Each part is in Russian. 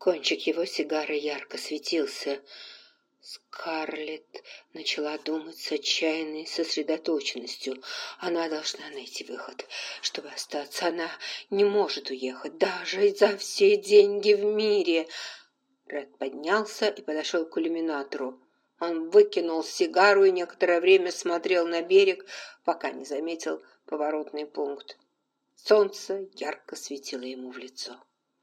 Кончик его сигары ярко светился. Скарлетт начала думать с отчаянной сосредоточенностью. Она должна найти выход, чтобы остаться. Она не может уехать, даже за все деньги в мире. Ред поднялся и подошел к иллюминатору. Он выкинул сигару и некоторое время смотрел на берег, пока не заметил поворотный пункт. Солнце ярко светило ему в лицо.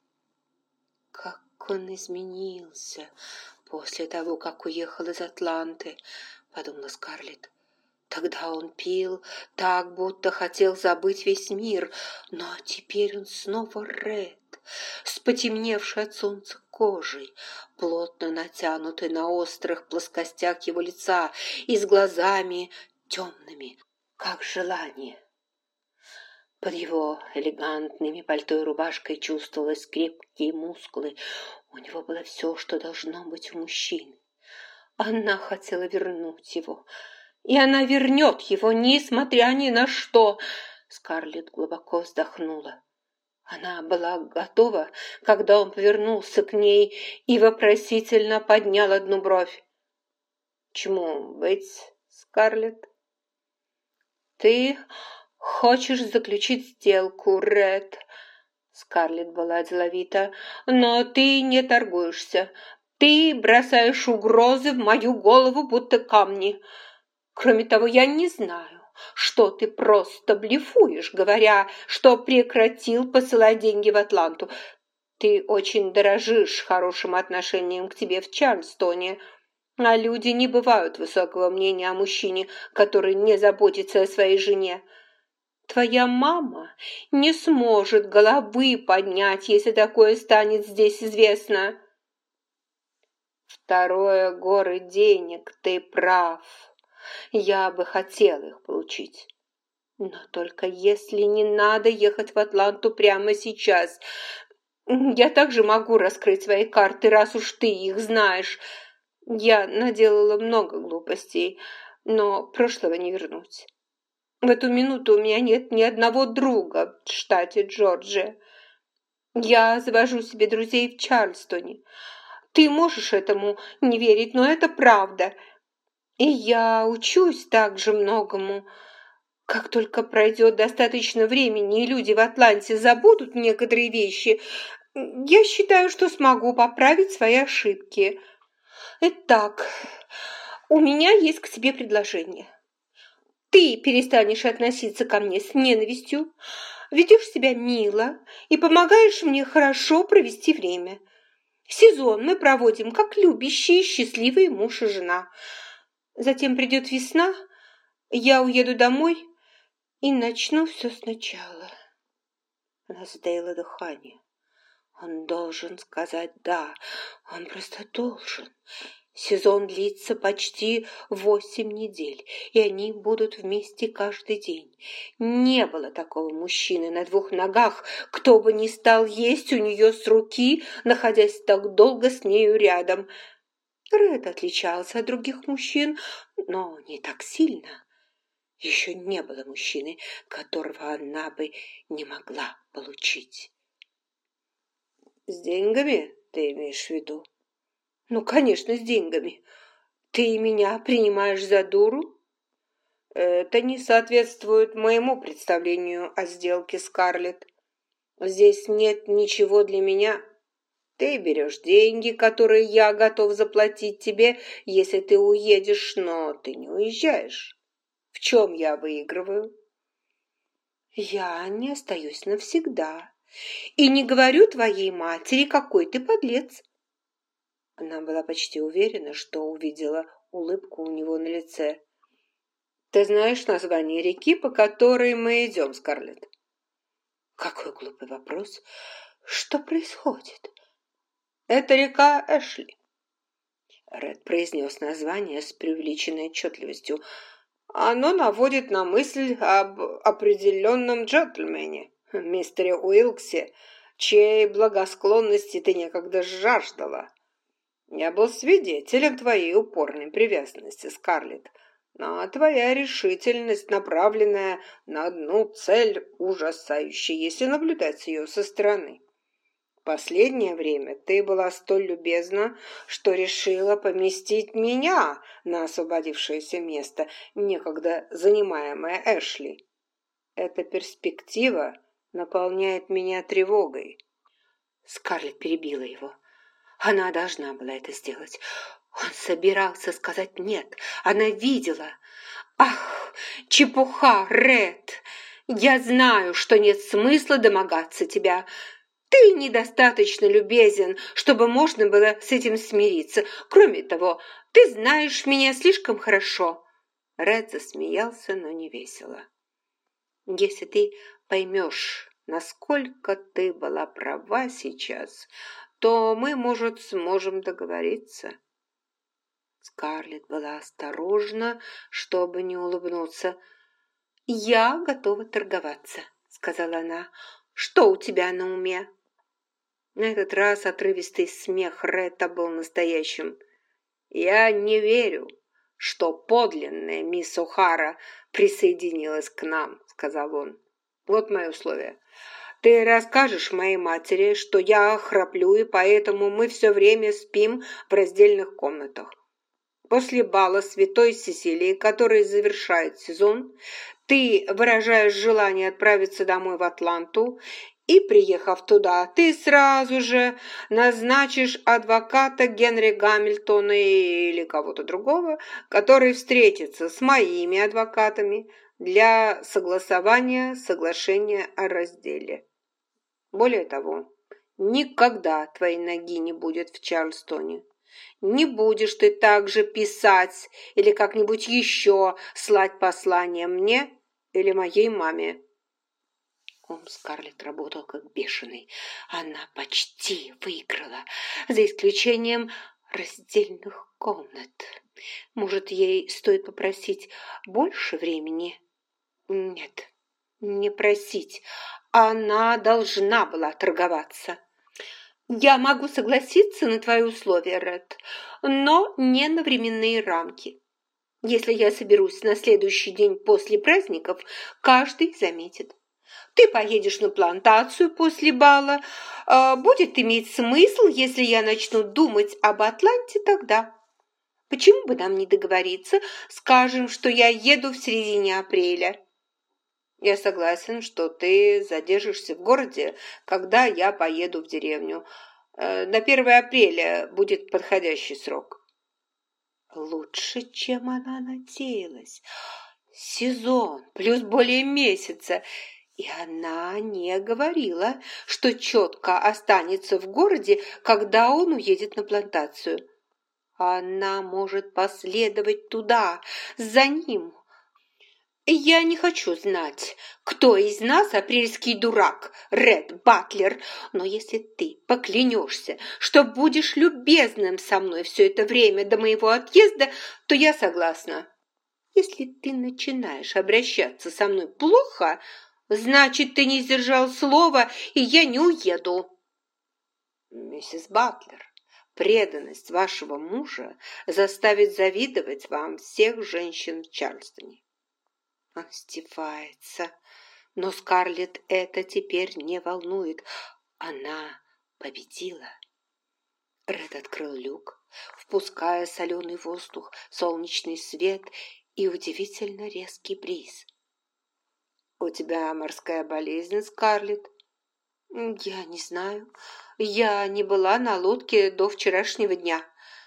Как он изменился после того, как уехал из Атланты, подумала Скарлетт. Тогда он пил так, будто хотел забыть весь мир, но теперь он снова Ред, с потемневшей от солнца кожей, плотно натянутой на острых плоскостях его лица и с глазами темными, как желание. Под его элегантными пальто и рубашкой чувствовалось крепкие мускулы. У него было все, что должно быть у мужчины. Она хотела вернуть его, и она вернет его, несмотря ни на что. Скарлетт глубоко вздохнула. Она была готова, когда он повернулся к ней и вопросительно поднял одну бровь. «Чему быть, Скарлетт?» «Ты хочешь заключить сделку, Ред?» Скарлетт была деловита. «Но ты не торгуешься. Ты бросаешь угрозы в мою голову, будто камни. Кроме того, я не знаю, что ты просто блефуешь, говоря, что прекратил посылать деньги в Атланту. Ты очень дорожишь хорошим отношением к тебе в Чарльстоне, а люди не бывают высокого мнения о мужчине, который не заботится о своей жене. Твоя мама не сможет головы поднять, если такое станет здесь известно». «Второе горы денег, ты прав. Я бы хотела их получить. Но только если не надо ехать в Атланту прямо сейчас. Я также могу раскрыть свои карты, раз уж ты их знаешь. Я наделала много глупостей, но прошлого не вернуть. В эту минуту у меня нет ни одного друга в штате Джорджия. Я завожу себе друзей в Чарльстоне. Ты можешь этому не верить, но это правда. И я учусь так же многому. Как только пройдет достаточно времени, и люди в Атланте забудут некоторые вещи, я считаю, что смогу поправить свои ошибки. Итак, у меня есть к тебе предложение. Ты перестанешь относиться ко мне с ненавистью, ведешь себя мило и помогаешь мне хорошо провести время. Сезон мы проводим как любящие, счастливые муж и жена. Затем придет весна, я уеду домой и начну все сначала». Она затаила дыхание. Он должен сказать «да», он просто должен. Сезон длится почти 8 недель, и они будут вместе каждый день. Не было такого мужчины на 2 ногах, кто бы не стал есть у нее с руки, находясь так долго с нею рядом. Ред отличался от других мужчин, но не так сильно. Еще не было мужчины, которого она бы не могла получить. «С деньгами ты имеешь в виду?» «Ну, конечно, с деньгами. Ты меня принимаешь за дуру?» «Это не соответствует моему представлению о сделке, Скарлетт. Здесь нет ничего для меня. Ты берешь деньги, которые я готов заплатить тебе, если ты уедешь, но ты не уезжаешь. В чем я выигрываю?» «Я не остаюсь навсегда и не говорю твоей матери, какой ты подлец». Она была почти уверена, что увидела улыбку у него на лице. «Ты знаешь название реки, по которой мы идем, Скарлетт?» Какой глупый вопрос. Что происходит? «Это река Эшли». Ред произнес название с преувеличенной отчетливостью. «Оно наводит на мысль об определенном джентльмене, мистере Уилксе, чьей благосклонности ты некогда жаждала. Я был свидетелем твоей упорной привязанности, Скарлетт, но твоя решительность, направленная на одну цель, ужасающая, если наблюдать ее со стороны. Последнее время ты была столь любезна, что решила поместить меня на освободившееся место, некогда занимаемое Эшли. Эта перспектива наполняет меня тревогой». Скарлетт перебила его. Она должна была это сделать. Он собирался сказать «нет». Она видела. «Ах, чепуха, Ред! Я знаю, что нет смысла домогаться тебя. Ты недостаточно любезен, чтобы можно было с этим смириться. Кроме того, ты знаешь меня слишком хорошо». Ред засмеялся, но не весело. «Если ты поймешь, насколько ты была права сейчас, то мы, может, сможем договориться». Скарлетт была осторожна, чтобы не улыбнуться. «Я готова торговаться», — сказала она. «Что у тебя на уме?» На этот раз отрывистый смех Ретта был настоящим. «Я не верю, что подлинная мисс О'Хара присоединилась к нам», — сказал он. «Вот мои условия. Ты расскажешь моей матери, что я храплю, и поэтому мы все время спим в раздельных комнатах. После бала Святой Сесилии, который завершает сезон, ты выражаешь желание отправиться домой в Атланту, и, приехав туда, ты сразу же назначишь адвоката Генри Гамильтона или кого-то другого, который встретится с моими адвокатами для согласования соглашения о разделе. Более того, никогда твоей ноги не будет в Чарльстоне. Не будешь ты также писать или как-нибудь еще слать послание мне или моей маме». Ум Скарлетт работал как бешеный. Она почти выиграла, за исключением раздельных комнат. Может, ей стоит попросить больше времени? Нет, не просить. Она должна была торговаться. «Я могу согласиться на твои условия, Ред, но не на временные рамки. Если я соберусь на следующий день после праздников, каждый заметит. Ты поедешь на плантацию после бала. Будет иметь смысл, если я начну думать об Атланте тогда. Почему бы нам не договориться? Скажем, что я еду в середине апреля». «Я согласен, что ты задержишься в городе, когда я поеду в деревню. До 1 апреля будет подходящий срок». Лучше, чем она надеялась. Сезон плюс более месяца. И она не говорила, что четко останется в городе, когда он уедет на плантацию. Она может последовать туда, за ним. «Я не хочу знать, кто из нас апрельский дурак, Ред Батлер, но если ты поклянешься, что будешь любезным со мной все это время до моего отъезда, то я согласна. Если ты начинаешь обращаться со мной плохо, значит, ты не сдержал слова, и я не уеду». «Миссис Батлер, преданность вашего мужа заставит завидовать вам всех женщин в Чарльстоне». Он издевается, но Скарлетт это теперь не волнует. Она победила. Ред открыл люк, впуская соленый воздух, солнечный свет и удивительно резкий бриз. «У тебя морская болезнь, Скарлетт?» «Я не знаю. Я не была на лодке до вчерашнего дня».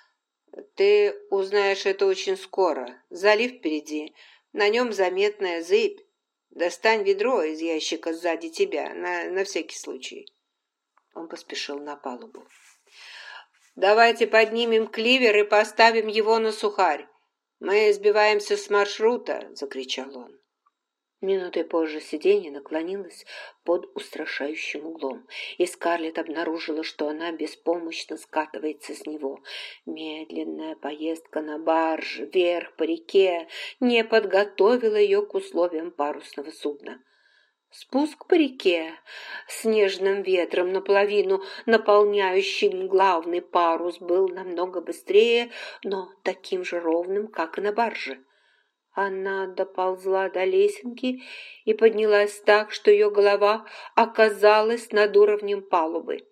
«Ты узнаешь это очень скоро. Залив впереди. На нем заметная зыбь. Достань ведро из ящика сзади тебя, на всякий случай». Он поспешил на палубу. «Давайте поднимем кливер и поставим его на сухарь. Мы сбиваемся с маршрута», — закричал он. Минутой позже сиденье наклонилось под устрашающим углом, и Скарлетт обнаружила, что она беспомощно скатывается с него. Медленная поездка на барже вверх по реке не подготовила ее к условиям парусного судна. Спуск по реке с нежным ветром наполовину наполняющий главный парус был намного быстрее, но таким же ровным, как и на барже. Она доползла до лесенки и поднялась так, что ее голова оказалась над уровнем палубы.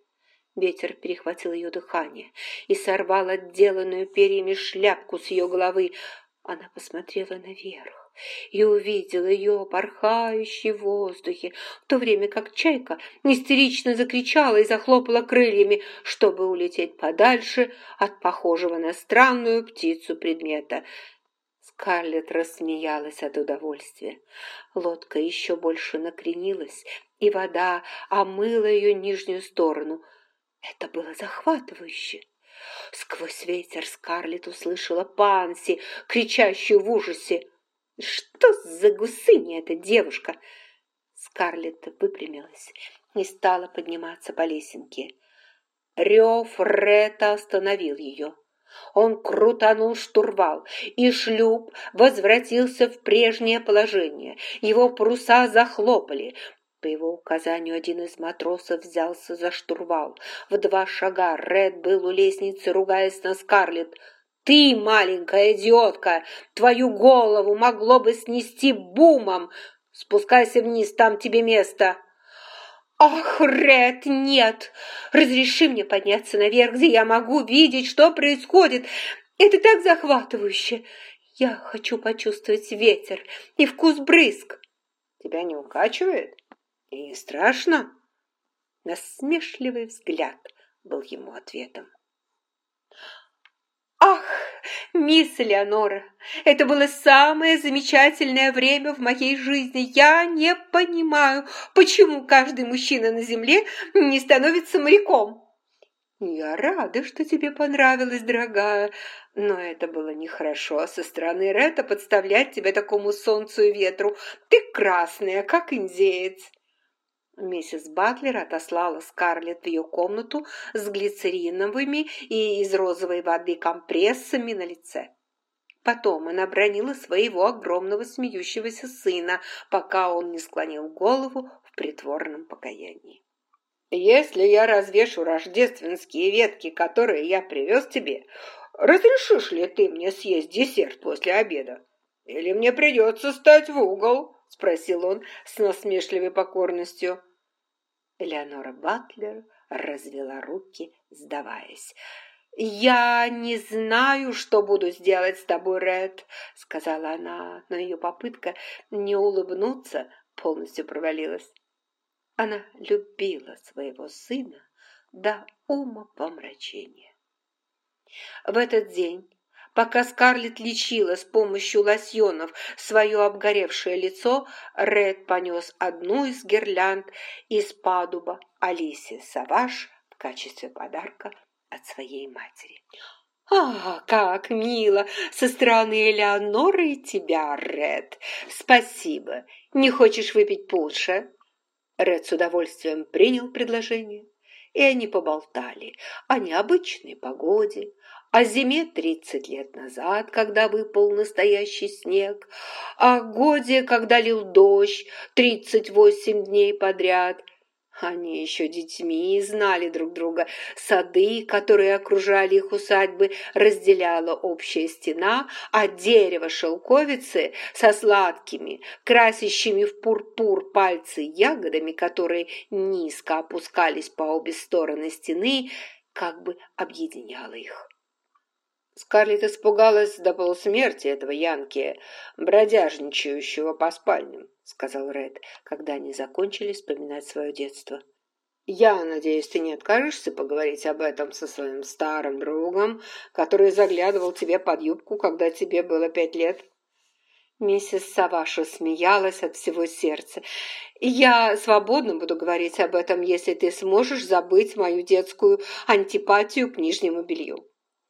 Ветер перехватил ее дыхание и сорвал отделанную перьями шляпку с ее головы. Она посмотрела наверх и увидела ее порхающей в воздухе, в то время как чайка истерично закричала и захлопала крыльями, чтобы улететь подальше от похожего на странную птицу предмета. Скарлетт рассмеялась от удовольствия. Лодка еще больше накренилась, и вода омыла ее нижнюю сторону. Это было захватывающе. Сквозь ветер Скарлетт услышала Панси, кричащую в ужасе. «Что за гусыня эта девушка?» Скарлетт выпрямилась и стала подниматься по лесенке. Рев Ретта остановил ее. Он крутанул штурвал, и шлюп возвратился в прежнее положение. Его паруса захлопали. По его указанию один из матросов взялся за штурвал. В 2 шага Ред был у лестницы, ругаясь на Скарлетт. «Ты, маленькая идиотка, твою голову могло бы снести бумом! Спускайся вниз, там тебе место!» «Ах, Ред, нет! Разреши мне подняться наверх, где я могу видеть, что происходит. Это так захватывающе! Я хочу почувствовать ветер и вкус брызг!» «Тебя не укачивает? И не страшно?» Насмешливый взгляд был ему ответом. «Ах, мисс Элеонора, это было самое замечательное время в моей жизни. Я не понимаю, почему каждый мужчина на земле не становится моряком». «Я рада, что тебе понравилось, дорогая, но это было нехорошо со стороны Ретта подставлять тебя такому солнцу и ветру. Ты красная, как индеец». Миссис Батлер отослала Скарлетт в ее комнату с глицериновыми и из розовой воды компрессами на лице. Потом она бранила своего огромного смеющегося сына, пока он не склонил голову в притворном покаянии. «Если я развешу рождественские ветки, которые я привез тебе, разрешишь ли ты мне съесть десерт после обеда? Или мне придется стать в угол?» – спросил он с насмешливой покорностью. Элеонора Батлер развела руки, сдаваясь. «Я не знаю, что буду сделать с тобой, Ред», — сказала она, но ее попытка не улыбнуться полностью провалилась. Она любила своего сына до умопомрачения. В этот день, пока Скарлетт лечила с помощью лосьонов свое обгоревшее лицо, Ред понес одну из гирлянд из падуба Алисе Саваш в качестве подарка от своей матери. «А, как мило со стороны Элеоноры и тебя, Ред! Спасибо! Не хочешь выпить пунша?» Ред с удовольствием принял предложение, и они поболтали о необычной погоде, о зиме 30 лет назад, когда выпал настоящий снег, о годе, когда лил дождь 38 дней подряд. Они еще детьми знали друг друга. Сады, которые окружали их усадьбы, разделяла общая стена, а дерево шелковицы со сладкими, красящими в пурпур пальцы ягодами, которые низко опускались по обе стороны стены, как бы объединяло их. Скарлетт испугалась до полусмерти этого Янки, бродяжничающего по спальням, сказал Ред, когда они закончили вспоминать свое детство. «Я надеюсь, ты не откажешься поговорить об этом со своим старым другом, который заглядывал тебе под юбку, когда тебе было 5 лет?» Миссис Саваша смеялась от всего сердца. «Я свободно буду говорить об этом, если ты сможешь забыть мою детскую антипатию к нижнему белью.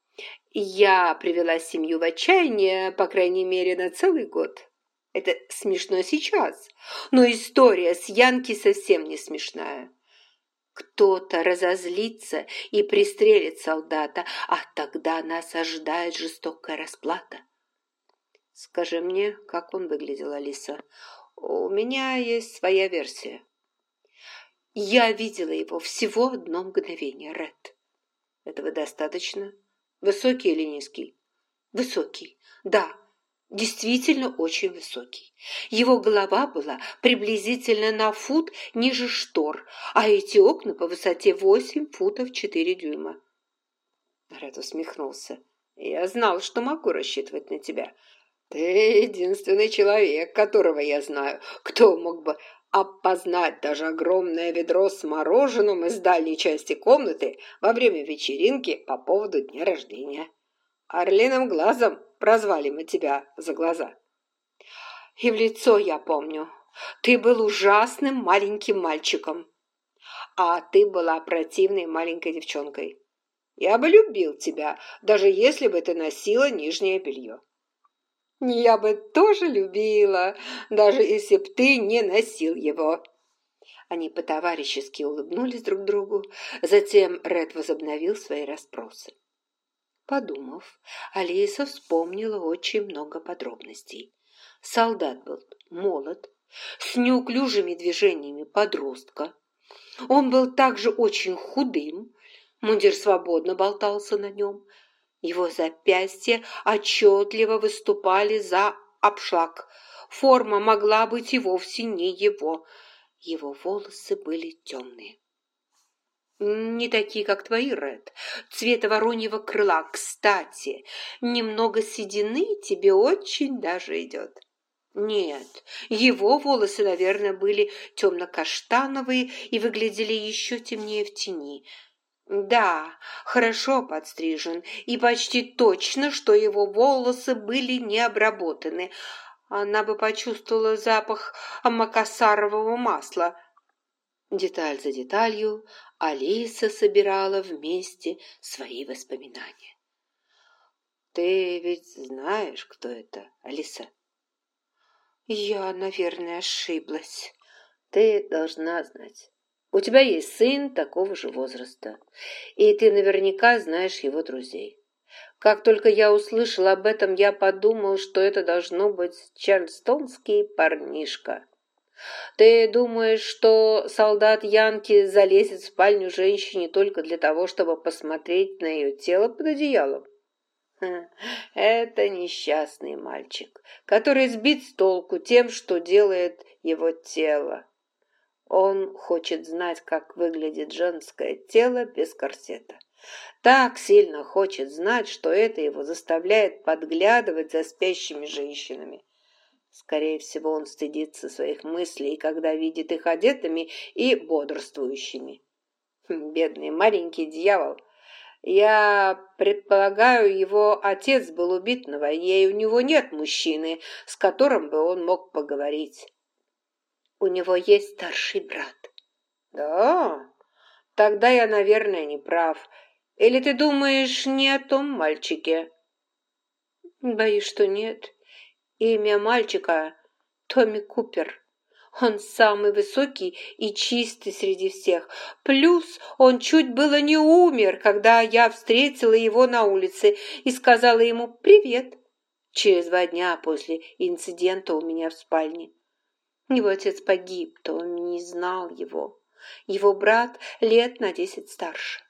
Я привела семью в отчаяние, по крайней мере, на целый год. Это смешно сейчас, но история с Янки совсем не смешная. Кто-то разозлится и пристрелит солдата, а тогда нас ожидает жестокая расплата. Скажи мне, как он выглядел, Алиса. У меня есть своя версия. Я видела его всего одно мгновение, Ред. Этого достаточно? Высокий или низкий? Высокий, да. действительно очень высокий. Его голова была приблизительно на фут ниже штор, а эти окна по высоте 8 футов 4 дюйма. Ред усмехнулся. «Я знал, что могу рассчитывать на тебя. Ты единственный человек, которого я знаю, кто мог бы опознать даже огромное ведро с мороженым из дальней части комнаты во время вечеринки по поводу дня рождения. Орлиным глазом прозвали мы тебя за глаза. И в лицо я помню. Ты был ужасным маленьким мальчиком, а ты была противной маленькой девчонкой. Я бы любил тебя, даже если бы ты носила нижнее белье. Я бы тоже любила, даже если б ты не носил его». Они по-товарищески улыбнулись друг другу, затем Ред возобновил свои расспросы. Подумав, Алиса вспомнила очень много подробностей. Солдат был молод, с неуклюжими движениями подростка. Он был также очень худым, мундир свободно болтался на нем. Его запястья отчетливо выступали за обшлаг. Форма могла быть и вовсе не его. Его волосы были темные. «Не такие, как твои, Ред. Цвета вороньего крыла. Кстати, немного седины тебе очень даже идет». Нет, его волосы, наверное, были темно-каштановые и выглядели еще темнее в тени. Да, хорошо подстрижен, и почти точно, что его волосы были не обработаны. Она бы почувствовала запах макасарового масла. Деталь за деталью Алиса собирала вместе свои воспоминания. «Ты ведь знаешь, кто это, Алиса?» «Я, наверное, ошиблась». «Ты должна знать. У тебя есть сын такого же возраста, и ты наверняка знаешь его друзей. Как только я услышал об этом, я подумал, что это должно быть чарльстонский парнишка. Ты думаешь, что солдат Янки залезет в спальню женщине только для того, чтобы посмотреть на ее тело под одеялом? Это несчастный мальчик, который сбит с толку тем, что делает его тело. Он хочет знать, как выглядит женское тело без корсета. Так сильно хочет знать, что это его заставляет подглядывать за спящими женщинами. Скорее всего, он стыдится своих мыслей, когда видит их одетыми и бодрствующими. Бедный маленький дьявол. Я предполагаю, его отец был убит на войне, и у него нет мужчины, с которым бы он мог поговорить. У него есть старший брат. Да? Тогда я, наверное, не прав. Или ты думаешь не о том мальчике? Боюсь, что нет. Имя мальчика Томми Купер. Он самый высокий и чистый среди всех. Плюс он чуть было не умер, когда я встретила его на улице и сказала ему «привет» через 2 дня после инцидента у меня в спальне. Его отец погиб, Томми не знал его. Его брат лет на 10 старше.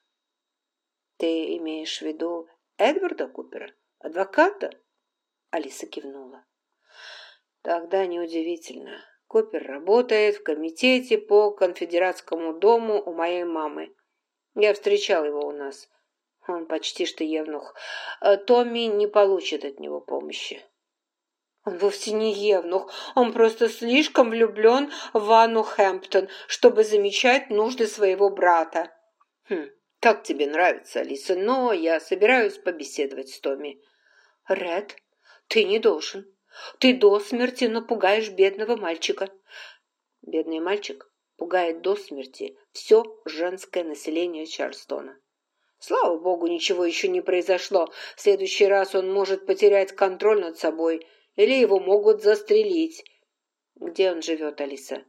Ты имеешь в виду Эдварда Купера, адвоката? Алиса кивнула. Тогда неудивительно. Купер работает в комитете по конфедератскому дому у моей мамы. Я встречал его у нас. Он почти что евнух. Томми не получит от него помощи. Он вовсе не евнух. Он просто слишком влюблен в Анну Хэмптон, чтобы замечать нужды своего брата. Как тебе нравится, Алиса, но я собираюсь побеседовать с Томми. Ред, ты не должен. Ты до смерти напугаешь бедного мальчика. Бедный мальчик пугает до смерти все женское население Чарльстона. Слава богу, ничего еще не произошло. В следующий раз он может потерять контроль над собой, или его могут застрелить. Где он живет, Алиса?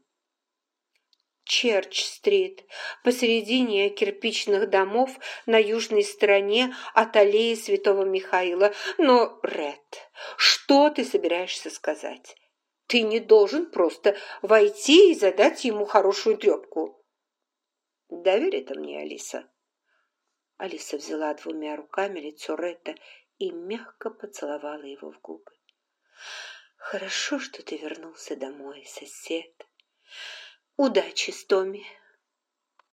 Черч-стрит, посередине кирпичных домов на южной стороне от аллеи Святого Михаила. Но, Ред, что ты собираешься сказать? Ты не должен просто войти и задать ему хорошую трепку. Доверь это мне, Алиса. Алиса взяла 2 руками лицо Ретта и мягко поцеловала его в губы. Хорошо, что ты вернулся домой, сосед. Удачи с Томми.